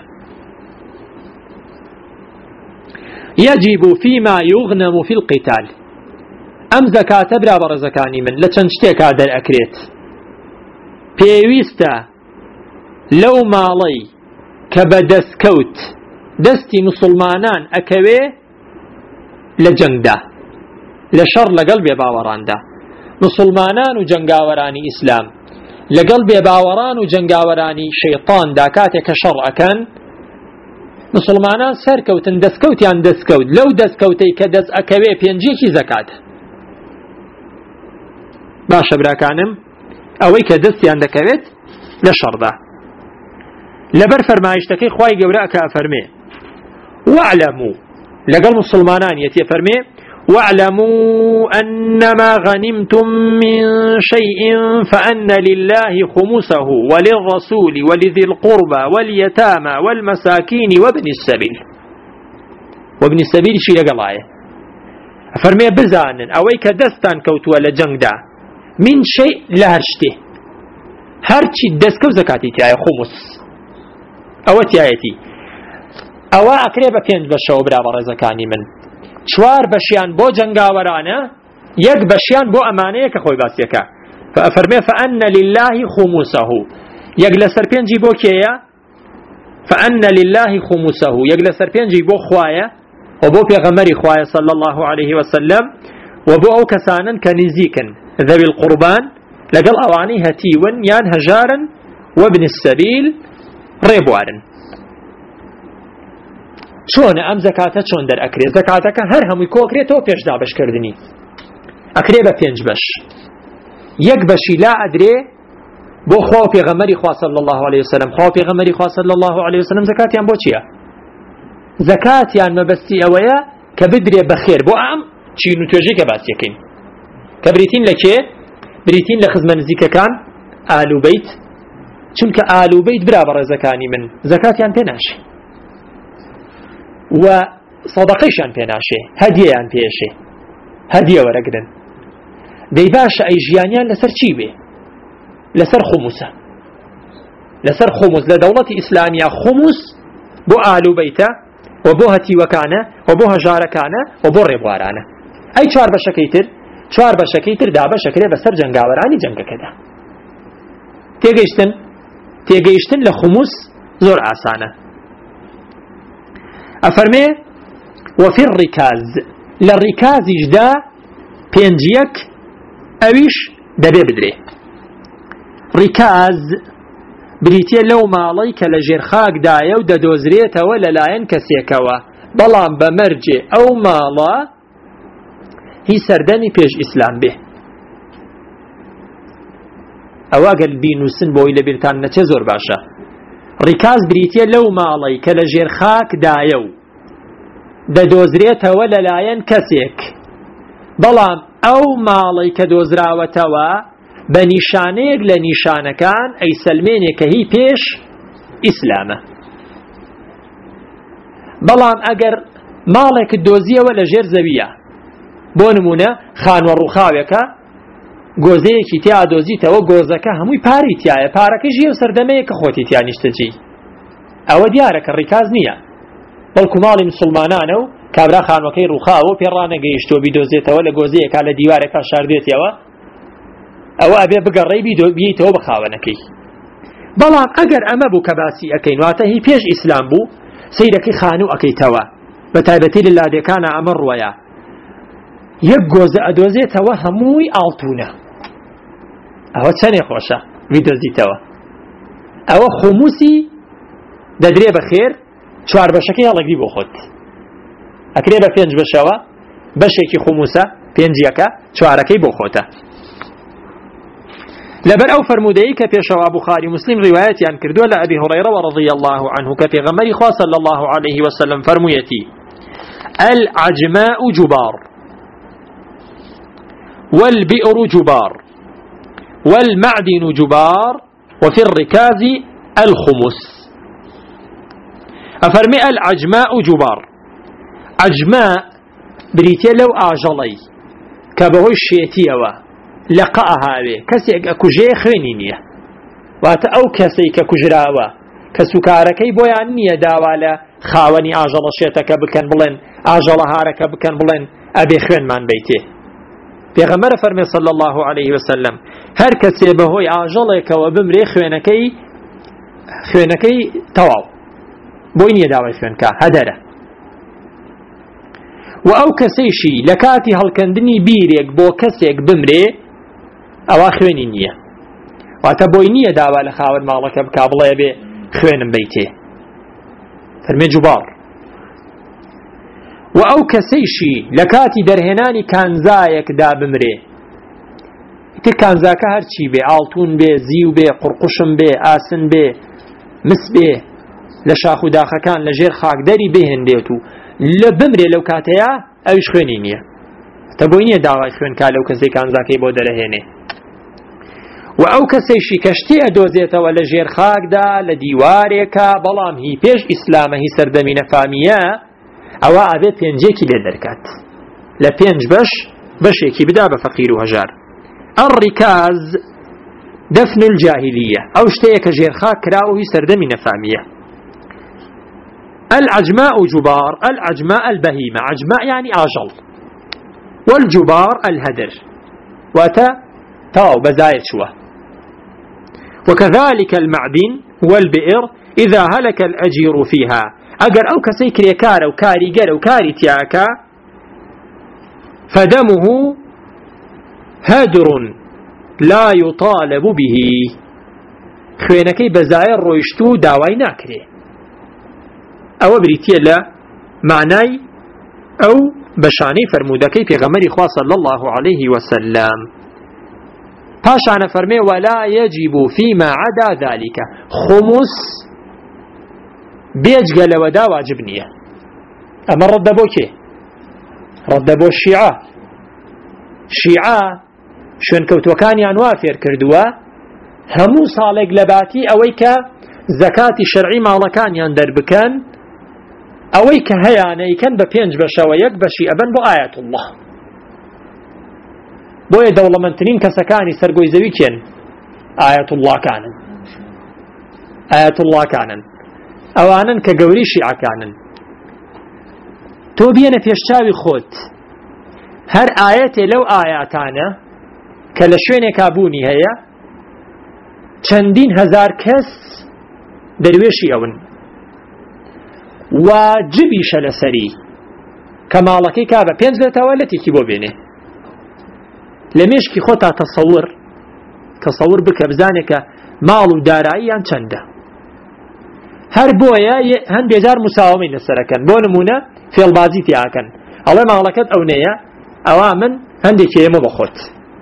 يجب فيما يغنم في القتال أم زكاة برابر زكاني من لچنشتك هذا الأكريت بيويستا لو مالي كبدسكوت دستي مسلمانان أكوي لجنگدا لشر لقلب باوران دا مسلمانان و جنگاورانی اسلام لقلب باوران و جنگاورانی شيطان دا كاتك شر أكن مسلمانان سركوتن دسكوت يعني دسكوت لو دسكوتي كدس أكوي بينجيكي زكاة باشا براكانم أوي كدس يعني دكويت لشر دا لبر فرمايشتكي خواي قوراء كأفرمي واعلموا لقل مسلمانان يتي فرمي واعلموا أنما غنمتم من شيء فأن لله خمسه وللرسول ولذي القربى واليتامى والمساكين وابن السبيل وابن السبيل شي لقل آية فرمي بزانن أويك دستان كوتوا لجنگ من شيء لهرشته هرشي دستكو زكاتي تياي خمس أوتي آيتي ئەوە ئەکرێ بە 5 بەشەوە برابە ڕێزەکانی من 4 بەشیان بۆ جەنگاوەرانە 1 بەشیان بۆ ئەمانەیە کە خۆی باسیەکە فەفەرمێ فأن لله خمسه 1 لەسەر 5 بۆ کێیە فأن لله خمسه 1 لەسەر 5 بۆ خوایە و بۆ پێغەمبەری خوایە صلى الله عليه وسلم و بۆ ئەو کەسانن کە نزیکن ذوی القربان لەگەڵ ئەوانەی هەتیون یان هەژارن وابن السبيل ڕێبوارن چۆن ئەم زەکاتە چۆن دەرئەکرێ زەکاتەکە هەر هەمووی کۆکرێتەوە پێش دابەشکردنی ئەکرێ بە 5 بەش 1 بەشی لا ئەدرێ بۆ خوا و پێغەمبەری خوا صلی الله عليه وسلم خوا و پێغەمبەری خوا صلی الله عليه وسلم زەکاتیان بۆ چییە زەکاتیان مەبەستی ئەوەیە کە بدرێ بەخێر بۆ ئەم چین و توێژەی کە باسیەکەین کە بریتین لە کێ بریتین لە خزمە نزیکەکان ئالو بەیت چونکە ئالو بەیت برا بە ڕێزەکانی من زەکاتیان پێ ناشێ و صدقيشان پێناشێ هەدیەیان پێشێ هەدیە وەرەگرن دەی باشە ئەی ژیانیان لەسەر چی بێ لەسەر خموسە لەسەر خموس لە دەوڵەتی ئیسلامیا خموس بۆ ئالوبەیتە و بۆ هەتیوەکانە و بۆ هەژارەکانە و بۆ ڕێبوارانە ئەی 4 بەشەکەی تر 4 بەشەکەی تر دابەشەکرێ بەسەر جەنگاوەرانی جەنگەکەدا تێگەیشتن لە خموس زۆر ئاسانە أفرمي وفي الركاز للركاز جدا 5 أويش دبي بدري ركاز بريتي لو ماليك لجير خاك دايا ودا دوزريتا ولا لاين كسيكوا بلان بمرجي أو مالا هي سردني بيج إسلام به أواقل بينو سن بوي لبرتان نتزور باشا ركاز بريتيا لو مالي كالجير خاك دايو دا دوزريتها ولا لاين كسيك بلام او مالي كدوزراوتوا بنيشانيك لنيشانكان اي سلميني كهي بيش اسلامه بلام اگر مالك الدوزية ولا جير زوية بونمونه خان وروخاويك گۆزەیەکی تیا دۆزیتەوە گۆزەکە هەمووی پاری تایە پارەکەی ژێر سەردەمەیە کە خۆتی تیا نیشتەجی ئەوە دیارە کە ڕیکاز نییە بەڵکو ماڵی مسلمانانە و کابرا خانوەکەی ڕووخاوە پێڕانەگەیشتۆ بیدۆزێتەوە لە گۆزەیەکا لە دیوارێکا شاردێتەوە ئەوە ئەبێ بگەڕێی بییتەوە بە خاوەنەکەی بەڵام ئەگەر ئەمە بوو کە باسی ئەەکەین واتە هی پێش ئیسلام بوو سەیرەکەی خانوو ئەەکەیتەوە بە تایبەتی لە لادێکانە ئەمە ڕوەیە یەک گۆزە ئەدۆزێتەوە هەمووی ئاڵتونە ئەوە چەندێ خۆشە بیدۆزیتەوە ئەوە خموسی دەدرێ بە خێر چوار بەشەکەی هەڵەگری بۆ خۆت ئەکرێ بە 5 بەشەوە بەشێکی خموسە 5 چوارەکەی بۆ خۆتە لەبەر ئەو فەرمودەیە کە پێشەوە بوخاری مسلم ڕیوایەتیان کردووە لە ئەبی هورەیرە رضی الله عنه کە پێغەمبەری خوا صلی الله عليه وسلم فەرموویەتی العجماء جبار والبئر جبار والمعدن جبار وفي الركاز الخمس أفرمي العجماء جبار عجماء بريتيا لو آجلي كبهوي الشيتيوة لقاها به كسيك أكجي خينينية وات أو كسيك كجراوة كسكاركي بويانية داوالا خاوني آجل شيتك بكن بلن آجل هارك بكن بلن أبي خوين من بيته پیغمبر فرمی صلی الله علیه وسلم هر کسی بهوی آجلک و بمری خوێنەکەی تەواو بۆی نییە داوای خوێنکە هەدەرە و ئەو کەسەیشی لە کاتی هەڵکەندنی بیرێک بۆ کەسێک بمرێ ئەوە خوێنی نییە واتە بۆی نییە داوا لە خاوەن ماڵەکە بکا بڵێ بێ خوێنم بیتێ فەرمێ جوبار و ئەو کەسەیشی لە کاتی دەرهێنانی کانزایەکدا بمرێ تر کانزاکە هەرچی بێ ئاڵتون بێ زیو بێ قورقوشم بێ ئاسن بێ مس بێ لە شاخ و داخەکان لە ژێر خاکدەری بهێندێت و لە بمرێ لەو کاتەیە ئەویش خوێنی نییە تە بۆی نییە داوای خوێنکا لەو کەسەی کانزاکەی بۆ دەرەهێنێ و ئەو کەسەیشی کەشتی ئەدۆزێتەوە لە ژێر خاکدا لە دیوارێکە بەڵام هی پێش ئیسلامە هی سەردەمی نەفامیە ئەوە ئابێ 5 لێ دەرکات لە 5 بەشێکی بدا بە فەقیر و هەژار الركاز دفن الجاهلية أو شتيك جيرخاك كراوه سردمي نفامية العجماء جبار العجماء البهيمة عجماء يعني آجل والجبار الهدر واتا تاو بزايد شوى وكذلك المعدن والبئر إذا هلك الأجير فيها أجر أو كسيكري كار أو كاري جر أو كاري تياكا فدمه هدر لا يطالب به خوێنەکەی بەزایە ڕۆیشتو داوای ناکرێ ئەوە بریتیە لە معنای ئەو بەشانەی فەرموودەکەی پێغەمبەری خوا صلی الله عليه وسلم پاشانە فەرمێ ولا يجب فيما عدا ذلك خمس بێجگە لەوەدا واجب نییە ئەمە ڕەدە بۆ کێ ڕەدە بۆ شیعە شوێنکەوتوەکانیان وا فێر کردووە هەموو ساڵێک لە باتی ئەوەی کە زەکاتی شەرعی ماڵەکانیان دەربکەن ئەوەی کە هەیانەیکەن بە 5 بەشەوە 1 بەشی ئەبەن بۆ ئایەت الله بۆیە دەوڵەمەندترین کەسەکانی سەرگۆی زەوی کێن ئایەت الله کانن ئەوانن کە گەوری شیعەکانن تۆ بێنە پێشچاوی خۆت هەر ئاەتێ لەو ئاياتانە کە لە شوێنێکا بوونی هەیە چەندین هەزار کەس دەروێشی ئەون واجبیشە لەسەری کە ماڵەکەی کا بە 5 دێتەوە لە تێکی بۆ بێنێ لە مێشکی خۆتا تەسەور بکە بزانێکە ماڵ و داراییان چەندە هەر بۆیە هەندێک جار مساومەی لەسەرەکەن بۆ نمونە فێڵبازی تیاکەن ئەڵێ ماڵەکەت ئەونەیە ئەوا من هەندێکی ئێمە بەخۆت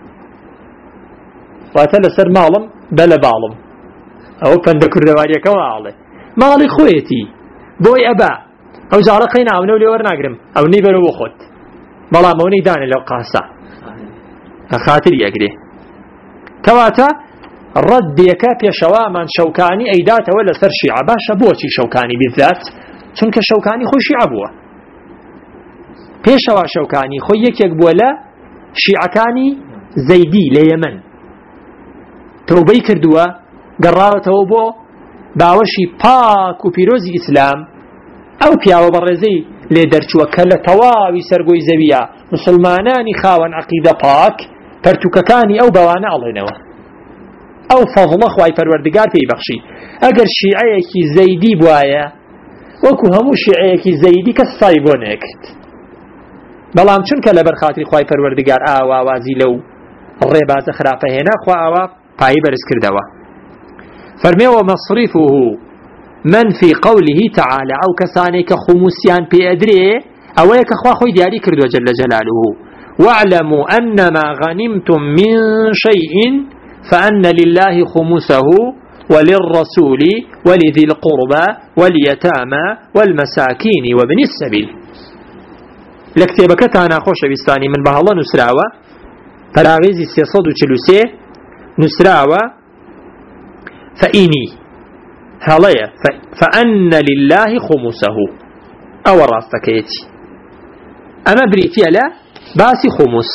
واتە لەسەر ماڵم بە لە باڵم ئەوە پەندە کوردەواریەکەەوە ئاڵێ ماڵی خۆیەتی بۆی ئەبا ئەو جاڕە قەینا ئەونە و لێ وەرناگرم ئەونەی بەرە بۆ خۆت بەڵام ئەونەی دانێ لەو قاسە خاتری ئەگرێ کەواتە ڕەدێکە پێشەوامان شەوکانی ئەیداتەوە لەسەر شیعە باشە بۆچی شەوکانی بالذات چونکە شەوکانی خۆی شیعە بووە پێشەوا شەوکانی خۆی یەکێک بووە لە شیعەکانی زەیدی لە یەمەن تەوبەی کردووە گەڕاوەتەوە بۆ باوەشی پاک و پیرۆزی ئیسلام ئەو پیاوە بەڕێزەی لێ دەرچووە کە لە تەواوی سەرگۆی زەویە مسلمانانی خاوەن عەقیدە پاک پەرتوکەکانی ئەو بەوانە ئەڵێنەوە ئەو فەضڵە خوای پەروەردگار پێی بەخشی ئەگەر شیعەیەکی زەیدی بوایە وەکو هەموو شیعەیەکی زەیدی کەس سای بۆ نەکرد بەڵام چونکە لەبەر خاتری خوای پەروەردگار ئاوازی لەو ڕێبازە خراپە هێنا خوا ئاوا پایی بەرز کردەوە فرمي ومصرفه من في قوله تعالى أو كسانيك خمسيان بأدري أو يكخوا خوي دياري كردو جل جلاله واعلموا أن ما غنمتم من شيء فأن لله خمسه وللرسول ولذي القربى واليتامى والمساكين وابن السبيل لكتابكتانا خوش بستاني من بها الله نسراوة فراغيزي 343 نسراوة فإني هلايا فأن لله خمسه أو راستكيتي أما بريتي لا باسي خمس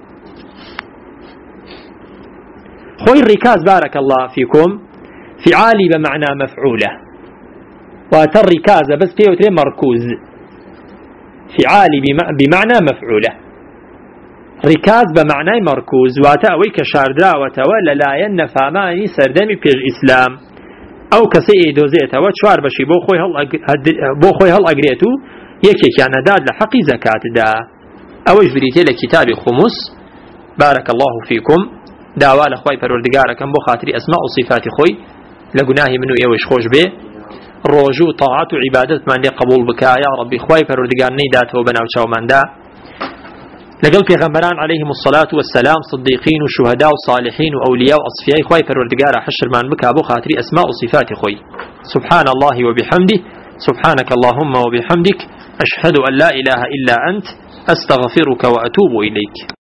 خوي الركاز بارك الله فيكم فعالي بمعنى مفعولة واتر الركاز بس بيوتري مركوز فعالي بمعنى مفعولة ركاز بمعنى مركوز واتأوي كشاردرا وتولى لا ينفاماني سردمي بيج إسلام أو كسي دوزيته وشوار بشي بو خوي هل أقريتو يكي كان داد لحق زكاة دا أوش بريتي لكتاب خمس بارك الله فيكم داوا لخوي پروردگاركم بو خاطري أسماء وصفات خوي لقناهي منو يوش خوش به روجو طاعت و عبادت من قبول بكا يا ربي خوي پروردگار نيداته وبناو چاو من دا لقل پیغمبران عليهم الصلاة والسلام صديقين وشهداء وصالحين وأولياء وأصفياء خوي پروردگار حشر من بكا بو خاطري أسماء وصفات خوي سبحان الله وبحمده سبحانك اللهم وبحمدك أشهد أن لا إله إلا أنت أستغفرك وأتوب إليك